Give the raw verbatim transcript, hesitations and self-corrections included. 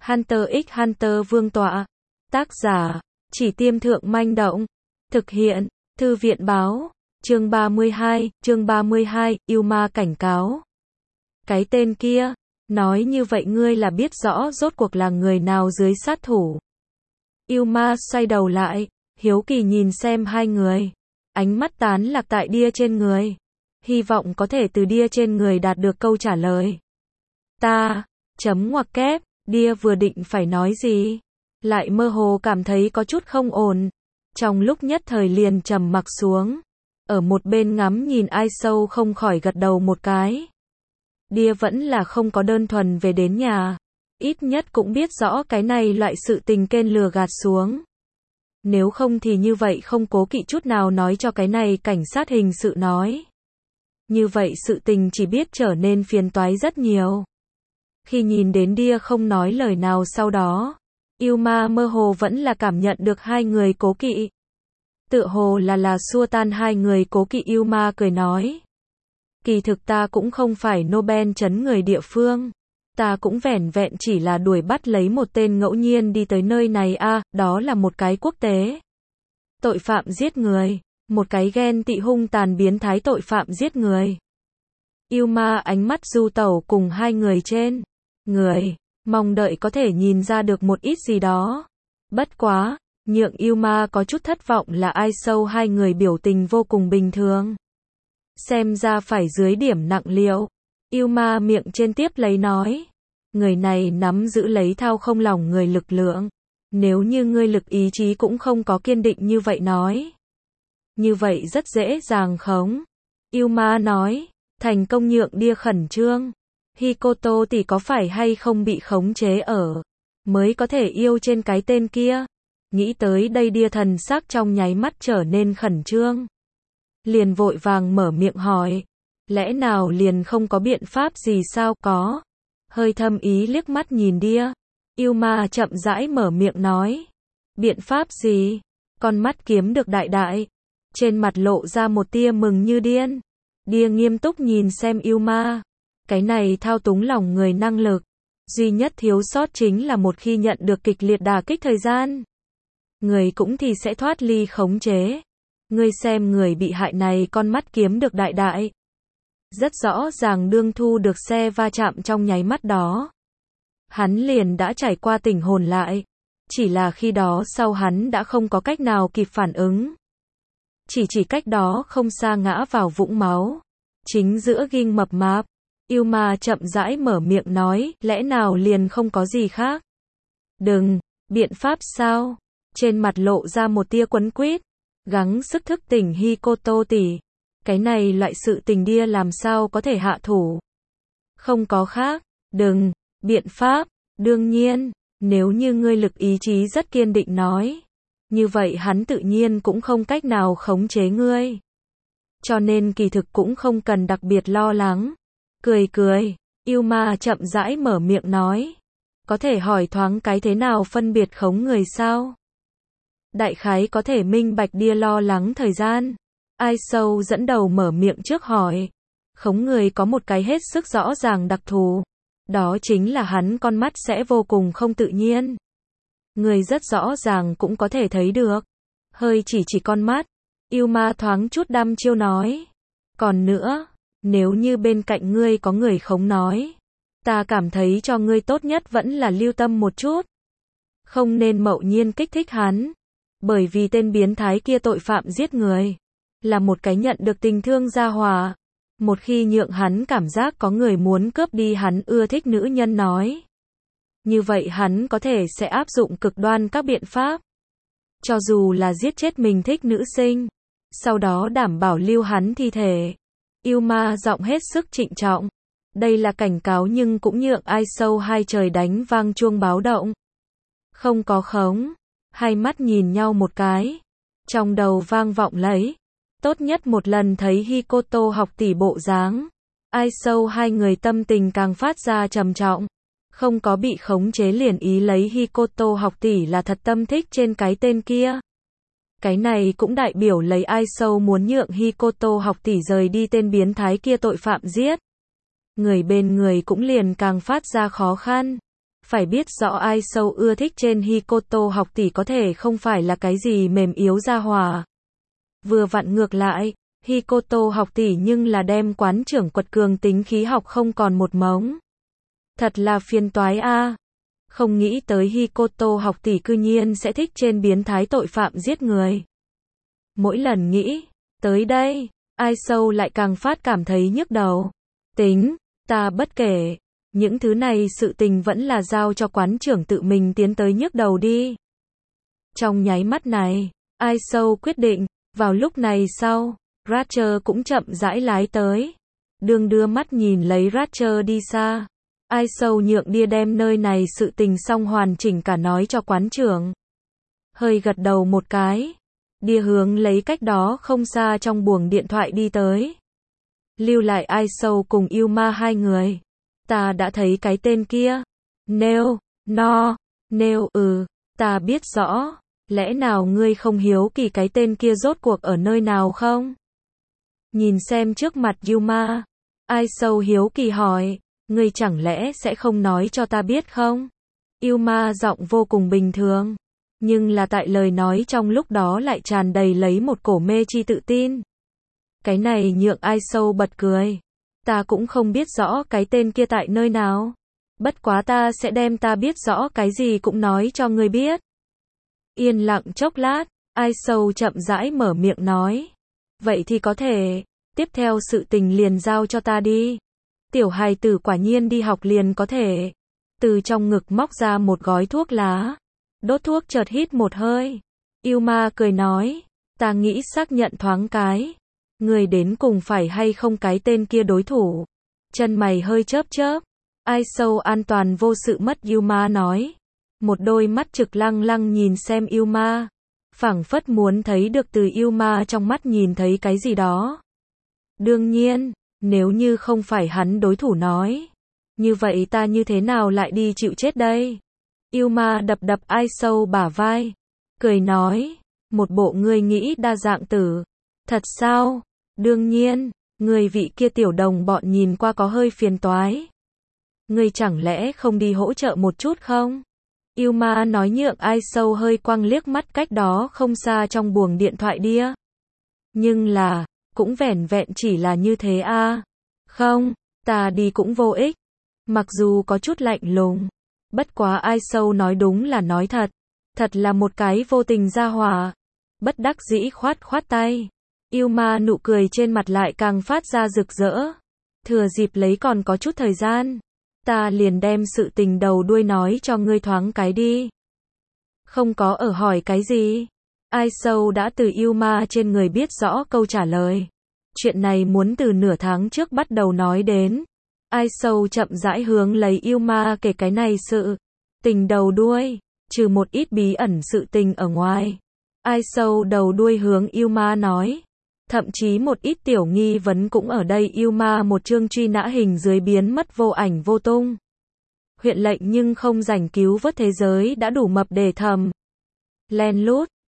Hunter x Hunter Vương tọa. Tác giả, Chỉ Tiêm Thượng Manh Động. Thực hiện, Thư viện báo. Chương ba mươi hai, chương ba mươi hai, yêu ma cảnh cáo. Cái tên kia, nói như vậy ngươi là biết rõ rốt cuộc là người nào dưới sát thủ. Yêu ma xoay đầu lại, hiếu kỳ nhìn xem hai người. Ánh mắt tán lạc tại Đia trên người. Hy vọng có thể từ Đia trên người đạt được câu trả lời. Ta, chấm ngoặc kép, Đia vừa định phải nói gì, lại mơ hồ cảm thấy có chút không ổn. Trong lúc nhất thời liền trầm mặc xuống. Ở một bên ngắm nhìn ai sâu không khỏi gật đầu một cái. Đia vẫn là không có đơn thuần về đến nhà. Ít nhất cũng biết rõ cái này loại sự tình kên lừa gạt xuống. Nếu không thì như vậy không cố kỵ chút nào nói cho cái này cảnh sát hình sự nói. Như vậy sự tình chỉ biết trở nên phiền toái rất nhiều. Khi nhìn đến Đia không nói lời nào sau đó, yêu ma mơ hồ vẫn là cảm nhận được hai người cố kỵ. Tựa hồ là là xua tan hai người cố kỵ. Yêu ma cười nói. Kỳ thực ta cũng không phải Nobel chấn người địa phương. Ta cũng vẻn vẹn chỉ là đuổi bắt lấy một tên ngẫu nhiên đi tới nơi này a, à, đó là một cái quốc tế tội phạm giết người, một cái ghen tị hung tàn biến thái tội phạm giết người. Yêu ma ánh mắt du tẩu cùng hai người trên người, mong đợi có thể nhìn ra được một ít gì đó. Bất quá, nhượng yêu ma có chút thất vọng là ai sâu hai người biểu tình vô cùng bình thường. Xem ra phải dưới điểm nặng liệu. Yêu ma miệng trên tiếp lấy nói. Người này nắm giữ lấy thao không lòng người lực lượng. Nếu như ngươi lực ý chí cũng không có kiên định như vậy nói. Như vậy rất dễ dàng khống. Yêu ma nói. Thành công nhượng Đia khẩn trương. Hikoto tỷ có phải hay không bị khống chế ở. Mới có thể yêu trên cái tên kia. Nghĩ tới đây Đia thần sắc trong nháy mắt trở nên khẩn trương. Liền vội vàng mở miệng hỏi. Lẽ nào liền không có biện pháp gì sao? Có. Hơi thâm ý liếc mắt nhìn Đia. Yêu ma chậm rãi mở miệng nói. Biện pháp gì? Con mắt kiếm được đại đại. Trên mặt lộ ra một tia mừng như điên. Đia nghiêm túc nhìn xem yêu ma. Cái này thao túng lòng người năng lực. Duy nhất thiếu sót chính là một khi nhận được kịch liệt đả kích thời gian. Người cũng thì sẽ thoát ly khống chế. Ngươi xem người bị hại này con mắt kiếm được đại đại. Rất rõ ràng đương thu được xe va chạm trong nháy mắt đó. Hắn liền đã trải qua tỉnh hồn lại. Chỉ là khi đó sau hắn đã không có cách nào kịp phản ứng. Chỉ chỉ cách đó không xa ngã vào vũng máu. Chính giữa ghim mập mạp. Yêu ma chậm rãi mở miệng nói, lẽ nào liền không có gì khác? Đừng, biện pháp sao? Trên mặt lộ ra một tia quấn quýt. Gắng sức thức tỉnh Hikoto tỷ. Cái này loại sự tình Đia làm sao có thể hạ thủ. Không có khác. Đừng, biện pháp. Đương nhiên, nếu như ngươi lực ý chí rất kiên định nói. Như vậy hắn tự nhiên cũng không cách nào khống chế ngươi. Cho nên kỳ thực cũng không cần đặc biệt lo lắng. Cười cười, yêu ma chậm rãi mở miệng nói. Có thể hỏi thoáng cái thế nào phân biệt khống người sao? Đại khái có thể minh bạch Đia lo lắng thời gian. Ai sâu dẫn đầu mở miệng trước hỏi. Khống người có một cái hết sức rõ ràng đặc thù. Đó chính là hắn con mắt sẽ vô cùng không tự nhiên. Người rất rõ ràng cũng có thể thấy được. Hơi chỉ chỉ con mắt. Yêu ma thoáng chút đăm chiêu nói. Còn nữa, nếu như bên cạnh ngươi có người khống nói. Ta cảm thấy cho ngươi tốt nhất vẫn là lưu tâm một chút. Không nên mậu nhiên kích thích hắn. Bởi vì tên biến thái kia tội phạm giết người. Là một cái nhận được tình thương gia hòa. Một khi nhượng hắn cảm giác có người muốn cướp đi hắn ưa thích nữ nhân nói. Như vậy hắn có thể sẽ áp dụng cực đoan các biện pháp. Cho dù là giết chết mình thích nữ sinh. Sau đó đảm bảo lưu hắn thi thể. Yêu ma giọng hết sức trịnh trọng. Đây là cảnh cáo nhưng cũng nhượng ai sâu hai trời đánh vang chuông báo động. Không có khống. Hai mắt nhìn nhau một cái. Trong đầu vang vọng lấy. Tốt nhất một lần thấy Hikoto học tỷ bộ dáng. Ai sâu hai người tâm tình càng phát ra trầm trọng. Không có bị khống chế liền ý lấy Hikoto học tỷ là thật tâm thích trên cái tên kia. Cái này cũng đại biểu lấy ai sâu muốn nhượng Hikoto học tỷ rời đi tên biến thái kia tội phạm giết. Người bên người cũng liền càng phát ra khó khăn. Phải biết rõ ai sâu ưa thích trên Hikoto học tỷ có thể không phải là cái gì mềm yếu ra hòa. Vừa vặn ngược lại, Hikoto học tỷ nhưng là đem quán trưởng quật cường tính khí học không còn một mống. Thật là phiền toái a. Không nghĩ tới Hikoto học tỷ cư nhiên sẽ thích trên biến thái tội phạm giết người. Mỗi lần nghĩ tới đây, ai sâu lại càng phát cảm thấy nhức đầu. Tính, ta bất kể. Những thứ này sự tình vẫn là giao cho quán trưởng tự mình tiến tới nhức đầu đi. Trong nháy mắt này, ai sâu quyết định, vào lúc này sau, Ratcher cũng chậm rãi lái tới. Đường đưa mắt nhìn lấy Ratcher đi xa. Ai sâu nhượng đia đem nơi này sự tình xong hoàn chỉnh cả nói cho quán trưởng. Hơi gật đầu một cái. Đia hướng lấy cách đó không xa trong buồng điện thoại đi tới. Lưu lại ai sâu cùng Yuma hai người. Ta đã thấy cái tên kia. Nêu, no, nêu ừ, ta biết rõ. Lẽ nào ngươi không hiếu kỳ cái tên kia rốt cuộc ở nơi nào không? Nhìn xem trước mặt Yuma. Ai sâu hiếu kỳ hỏi. Ngươi chẳng lẽ sẽ không nói cho ta biết không? Yuma giọng vô cùng bình thường. Nhưng là tại lời nói trong lúc đó lại tràn đầy lấy một cổ mê chi tự tin. Cái này nhượng ai sâu bật cười. Ta cũng không biết rõ cái tên kia tại nơi nào. Bất quá ta sẽ đem ta biết rõ cái gì cũng nói cho ngươi biết. Yên lặng chốc lát, ai sâu chậm rãi mở miệng nói. Vậy thì có thể, tiếp theo sự tình liền giao cho ta đi. Tiểu hài tử quả nhiên đi học liền có thể. Từ trong ngực móc ra một gói thuốc lá. Đốt thuốc chợt hít một hơi. Yuma cười nói. Ta nghĩ xác nhận thoáng cái. Người đến cùng phải hay không cái tên kia đối thủ. Chân mày hơi chớp chớp. Ai sâu an toàn vô sự mất Yuma nói. Một đôi mắt trực lăng lăng nhìn xem Yuma. Phảng phất muốn thấy được từ Yuma trong mắt nhìn thấy cái gì đó. Đương nhiên, nếu như không phải hắn đối thủ nói. Như vậy ta như thế nào lại đi chịu chết đây? Yuma đập đập ai sâu bả vai. Cười nói. Một bộ ngươi nghĩ đa dạng tử. Thật sao? Đương nhiên, người vị kia tiểu đồng bọn nhìn qua có hơi phiền toái. Ngươi chẳng lẽ không đi hỗ trợ một chút không? Yuma nói nhượng ai sâu hơi quăng liếc mắt cách đó không xa trong buồng điện thoại đia. Nhưng là, cũng vẻn vẹn chỉ là như thế a. À. Không, ta đi cũng vô ích. Mặc dù có chút lạnh lùng. Bất quá ai sâu nói đúng là nói thật. Thật là một cái vô tình ra hòa. Bất đắc dĩ khoát khoát tay. Yuma nụ cười trên mặt lại càng phát ra rực rỡ. Thừa dịp lấy còn có chút thời gian. Ta liền đem sự tình đầu đuôi nói cho ngươi thoáng cái đi. Không có ở hỏi cái gì. Ai sâu đã từ Yuma trên người biết rõ câu trả lời. Chuyện này muốn từ nửa tháng trước bắt đầu nói đến. Ai sâu chậm rãi hướng lấy Yuma kể cái này sự tình đầu đuôi, trừ một ít bí ẩn sự tình ở ngoài. Ai sâu đầu đuôi hướng Yuma nói. Thậm chí một ít tiểu nghi vấn cũng ở đây. Yuma một chương truy nã hình dưới biến mất vô ảnh vô tung. Huyện lệnh nhưng không rảnh cứu vớt thế giới đã đủ mập để thầm. Len lút,